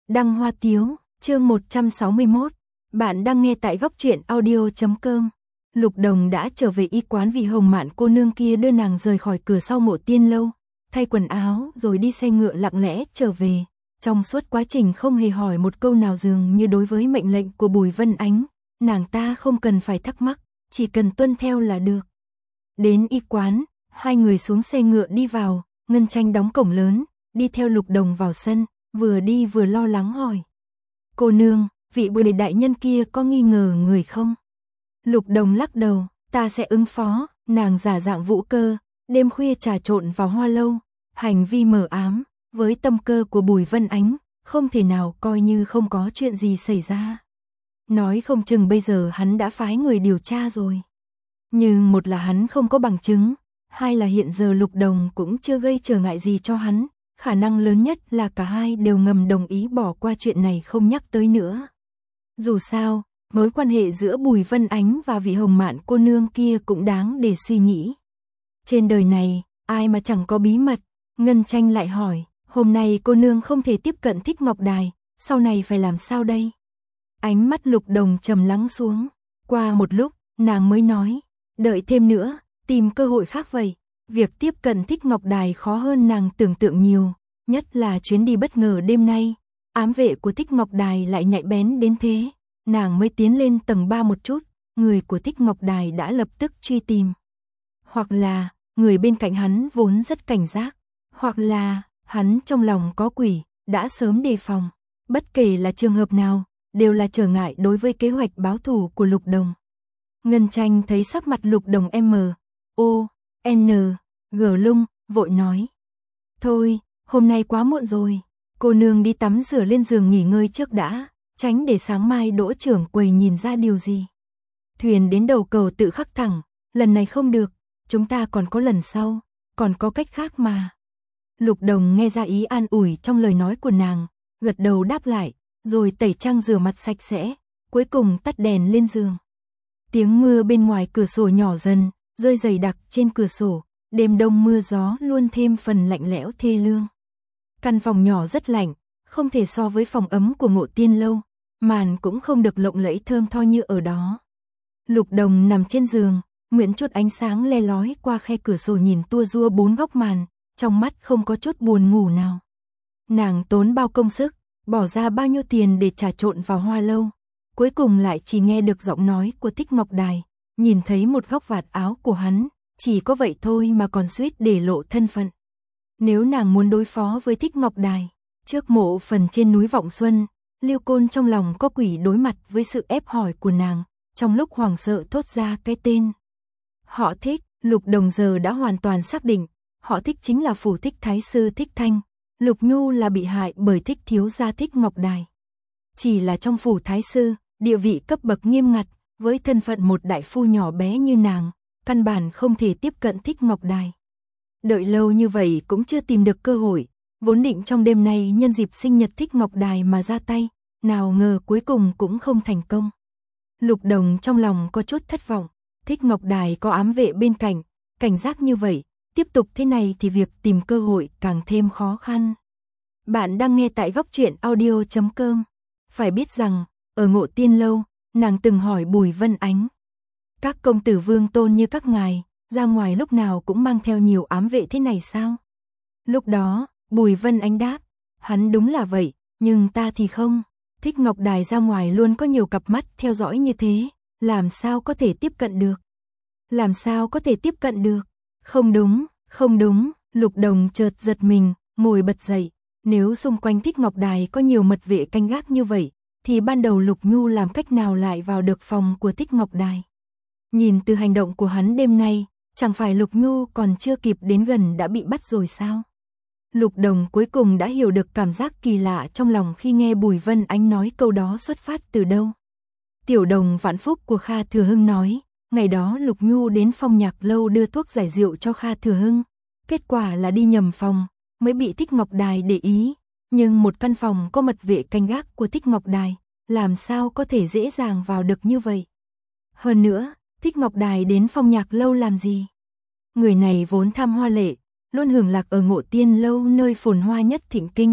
Đăng Hoa Tiếu, chương 161. Bạn đang nghe tại góc truyện audio.com. Lục Đồng đã trở về y quán vì Hồng Mạn cô nương kia đưa nàng rời khỏi cửa sau Mộ Tiên lâu, thay quần áo rồi đi xe ngựa lặng lẽ trở về. Trong suốt quá trình không hề hỏi một câu nào, dường như đối với mệnh lệnh của Bùi Vân Ánh, nàng ta không cần phải thắc mắc, chỉ cần tuân theo là được. Đến y quán, hai người xuống xe ngựa đi vào, Ngân Tranh đóng cổng lớn, đi theo Lục Đồng vào sân, vừa đi vừa lo lắng hỏi. Cô nương, vị Bùi đại nhân kia có nghi ngờ người không? Lục Đồng lắc đầu, ta sẽ ứng phó. Nàng giả dạng Vũ Cơ, đêm khuya trà trộn vào Hoa lâu, hành vi mờ ám, với tâm cơ của Bùi Vân Ánh, không thể nào coi như không có chuyện gì xảy ra. Nói không chừng bây giờ hắn đã phái người điều tra rồi. Nhưng một là hắn không có bằng chứng, hai là hiện giờ Lục Đồng cũng chưa gây trở ngại gì cho hắn, khả năng lớn nhất là cả hai đều ngầm đồng ý bỏ qua chuyện này không nhắc tới nữa. Dù sao, mối quan hệ giữa Bùi Vân Ánh và vị Hồng Mạn cô nương kia cũng đáng để suy nghĩ. Trên đời này, ai mà chẳng có bí mật? Ngân Tranh lại hỏi, hôm nay cô nương không thể tiếp cận Thích Ngọc Đài, sau này phải làm sao đây? Ánh mắt Lục Đồng trầm lắng xuống, qua một lúc, nàng mới nói, đợi thêm nữa, tìm cơ hội khác vậy. Việc tiếp cận Thích Ngọc Đài khó hơn nàng tưởng tượng nhiều, nhất là chuyến đi bất ngờ đêm nay. Ám vệ của Thích Ngọc Đài lại nhạy bén đến thế, nàng mới tiến lên tầng 3 một chút, người của Thích Ngọc Đài đã lập tức truy tìm. Hoặc là, người bên cạnh hắn vốn rất cảnh giác, hoặc là, hắn trong lòng có quỷ, đã sớm đề phòng. Bất kể là trường hợp nào, đều là trở ngại đối với kế hoạch báo thù của Lục Đồng. Ngân Tranh thấy sắc mặt Lục Đồng G lung, vội nói. Thôi, hôm nay quá muộn rồi, cô nương đi tắm rửa lên giường nghỉ ngơi trước đã, tránh để sáng mai Đỗ trưởng quầy nhìn ra điều gì. Thuyền đến đầu cầu tự khắc thẳng, lần này không được, chúng ta còn có lần sau, còn có cách khác mà. Lục Đồng nghe ra ý an ủi trong lời nói của nàng, gật đầu đáp lại, rồi tẩy trang rửa mặt sạch sẽ, cuối cùng tắt đèn lên giường. Tiếng mưa bên ngoài cửa sổ nhỏ dần, rơi dày đặc trên cửa sổ, đêm đông mưa gió luôn thêm phần lạnh lẽo thê lương. Căn phòng nhỏ rất lạnh, không thể so với phòng ấm của Ngộ Tiên lâu, màn cũng không được lộng lẫy thơm tho như ở đó. Lục Đồng nằm trên giường, mượn chút ánh sáng le lói qua khe cửa sổ nhìn tua rua bốn góc màn, trong mắt không có chút buồn ngủ nào. Nàng tốn bao công sức, bỏ ra bao nhiêu tiền để trà trộn vào Hoa lâu, cuối cùng lại chỉ nghe được giọng nói của Thích Ngọc Đài, nhìn thấy một góc vạt áo của hắn, chỉ có vậy thôi mà còn suýt để lộ thân phận. Nếu nàng muốn đối phó với Thích Ngọc Đài, trước mộ phần trên núi Vọng Xuân, Lưu Côn trong lòng có quỷ đối mặt với sự ép hỏi của nàng, trong lúc hoảng sợ thốt ra cái tên. Họ Thích, Lục Đồng giờ đã hoàn toàn xác định, họ Thích chính là phủ Thích Thái sư Thích Thanh, Lục Nhu là bị hại bởi Thích thiếu gia Thích Ngọc Đài. Chỉ là trong phủ Thái sư, địa vị cấp bậc nghiêm ngặt, với thân phận một đại phu nhỏ bé như nàng, căn bản không thể tiếp cận Thích Ngọc Đài. Đợi lâu như vậy cũng chưa tìm được cơ hội, vốn định trong đêm nay nhân dịp sinh nhật Thích Ngọc Đài mà ra tay, nào ngờ cuối cùng cũng không thành công. Lục Đồng trong lòng có chút thất vọng, Thích Ngọc Đài có ám vệ bên cạnh, cảnh giác như vậy, tiếp tục thế này thì việc tìm cơ hội càng thêm khó khăn. Bạn đang nghe tại góc truyện audio.com. Phải biết rằng, ở Ngộ Tiên lâu, nàng từng hỏi Bùi Vân Ánh. Các công tử vương tôn như các ngài, ra ngoài lúc nào cũng mang theo nhiều ám vệ thế này sao? Lúc đó, Bùi Vân Ánh đáp, hắn đúng là vậy, nhưng ta thì không. Thích Ngọc Đài ra ngoài luôn có nhiều cặp mắt theo dõi như thế, làm sao có thể tiếp cận được? Làm sao có thể tiếp cận được? Không đúng, Lục Đồng chợt giật mình, ngồi bật dậy. Nếu xung quanh Thích Ngọc Đài có nhiều mật vệ canh gác như vậy, thì ban đầu Lục Nhu làm cách nào lại vào được phòng của Thích Ngọc Đài? Nhìn từ hành động của hắn đêm nay, chẳng phải Lục Nhu còn chưa kịp đến gần đã bị bắt rồi sao? Lục Đồng cuối cùng đã hiểu được cảm giác kỳ lạ trong lòng khi nghe Bùi Vân Ánh nói câu đó xuất phát từ đâu. Tiểu đồng Vạn Phúc của Kha Thừa Hưng nói, ngày đó Lục Nhu đến Phong Nhạc lâu đưa thuốc giải rượu cho Kha Thừa Hưng, kết quả là đi nhầm phòng, mới bị Thích Ngọc Đài để ý, nhưng một căn phòng có mật vệ canh gác của Thích Ngọc Đài, làm sao có thể dễ dàng vào được như vậy? Hơn nữa, Thích Ngọc Đài đến Phong Nhạc lâu làm gì? Người này vốn tham hoa lệ, luôn hưởng lạc ở Ngộ Tiên lâu nơi phồn hoa nhất thịnh kinh,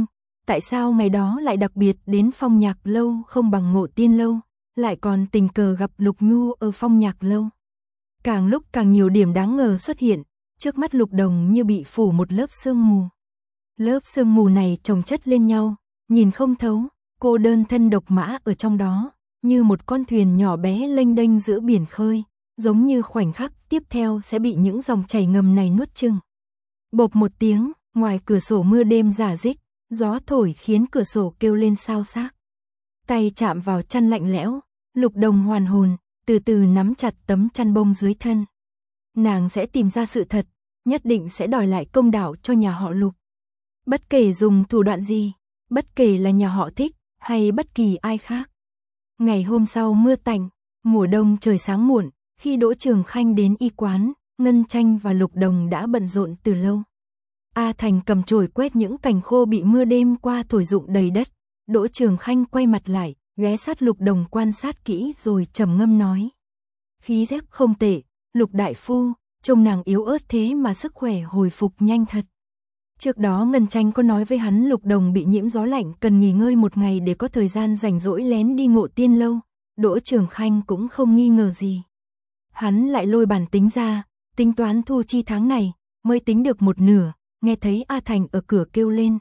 tại sao ngày đó lại đặc biệt đến Phong Nhạc lâu không bằng Ngộ Tiên lâu, lại còn tình cờ gặp Lục Nhu ở Phong Nhạc lâu. Càng lúc càng nhiều điểm đáng ngờ xuất hiện, trước mắt Lục Đồng như bị phủ một lớp sương mù. Lớp sương mù này chồng chất lên nhau, nhìn không thấu, cô đơn thân độc mã ở trong đó, như một con thuyền nhỏ bé lênh đênh giữa biển khơi, giống như khoảnh khắc tiếp theo sẽ bị những dòng chảy ngầm này nuốt chửng. Bộp một tiếng, ngoài cửa sổ mưa đêm rả rích, gió thổi khiến cửa sổ kêu lên xao xác. Tay chạm vào chăn lạnh lẽo, Lục Đồng hoàn hồn, từ từ nắm chặt tấm chăn bông dưới thân. Nàng sẽ tìm ra sự thật, nhất định sẽ đòi lại công đạo cho nhà họ Lục. Bất kể dùng thủ đoạn gì, bất kể là nhà họ Thích hay bất kỳ ai khác. Ngày hôm sau mưa tạnh, mùa đông trời sáng muộn, khi Đỗ Trường Khanh đến y quán, Ngân Tranh và Lục Đồng đã bận rộn từ lâu. A Thành cầm chổi quét những cành khô bị mưa đêm qua thổi rụng đầy đất. Đỗ Trường Khanh quay mặt lại, ghé sát Lục Đồng quan sát kỹ rồi trầm ngâm nói. Khí giác không tệ, Lục đại phu, trông nàng yếu ớt thế mà sức khỏe hồi phục nhanh thật. Trước đó Ngân Tranh có nói với hắn Lục Đồng bị nhiễm gió lạnh cần nghỉ ngơi một ngày để có thời gian rảnh rỗi lén đi Ngộ Tiên lâu, Đỗ Trường Khanh cũng không nghi ngờ gì. Hắn lại lôi bản tính ra, tính toán thu chi tháng này, mới tính được một nửa, nghe thấy A Thành ở cửa kêu lên.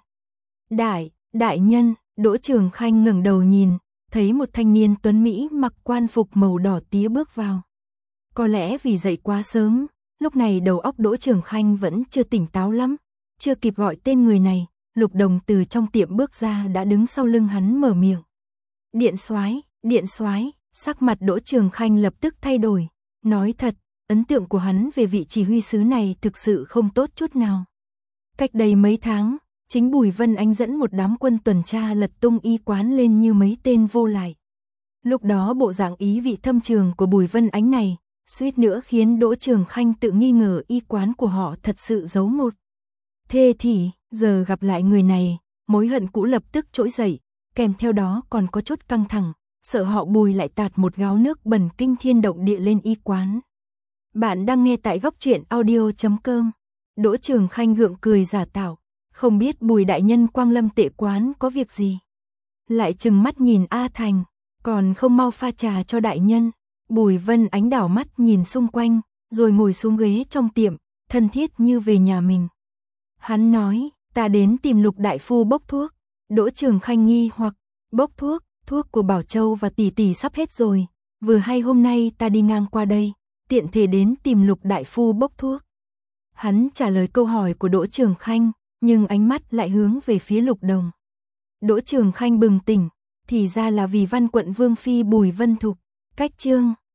Đại nhân, Đỗ Trường Khanh ngẩng đầu nhìn, thấy một thanh niên tuấn Mỹ mặc quan phục màu đỏ tía bước vào. Có lẽ vì dậy quá sớm, lúc này đầu óc Đỗ Trường Khanh vẫn chưa tỉnh táo lắm, chưa kịp gọi tên người này, Lục Đồng từ trong tiệm bước ra đã đứng sau lưng hắn mở miệng. Điện soái, sắc mặt Đỗ Trường Khanh lập tức thay đổi, nói thật, ấn tượng của hắn về vị chỉ huy sứ này thực sự không tốt chút nào. Cách đây mấy tháng, chính Bùi Vân Ánh dẫn một đám quân tuần tra lật tung y quán lên như mấy tên vô lại. Lúc đó bộ dạng ý vị thâm trường của Bùi Vân Ánh này, suýt nữa khiến Đỗ Trường Khanh tự nghi ngờ y quán của họ thật sự giấu một. Thế thì, giờ gặp lại người này, mối hận cũ lập tức trỗi dậy, kèm theo đó còn có chút căng thẳng, sợ họ Bùi lại tạt một gáo nước bẩn kinh thiên động địa lên y quán. Bạn đang nghe tại goctruyện.audio.com. Đỗ Trường Khanh gượng cười giả tạo, không biết Bùi đại nhân quang lâm tệ quán có việc gì. Lại trừng mắt nhìn A Thành, còn không mau pha trà cho đại nhân. Bùi Vân Ánh đảo mắt nhìn xung quanh, rồi ngồi xuống ghế trong tiệm, thân thiết như về nhà mình. Hắn nói, ta đến tìm Lục đại phu bốc thuốc. Đỗ Trường Khanh nghi hoặc, bốc thuốc của Bảo Châu và tỷ tỷ sắp hết rồi, vừa hay hôm nay ta đi ngang qua đây, tiện thể đến tìm Lục đại phu bốc thuốc. Hắn trả lời câu hỏi của Đỗ Trường Khanh, nhưng ánh mắt lại hướng về phía Lục Đồng. Đỗ Trường Khanh bừng tỉnh, thì ra là vì Văn quận Vương phi Bùi Vân Thục. Cách chương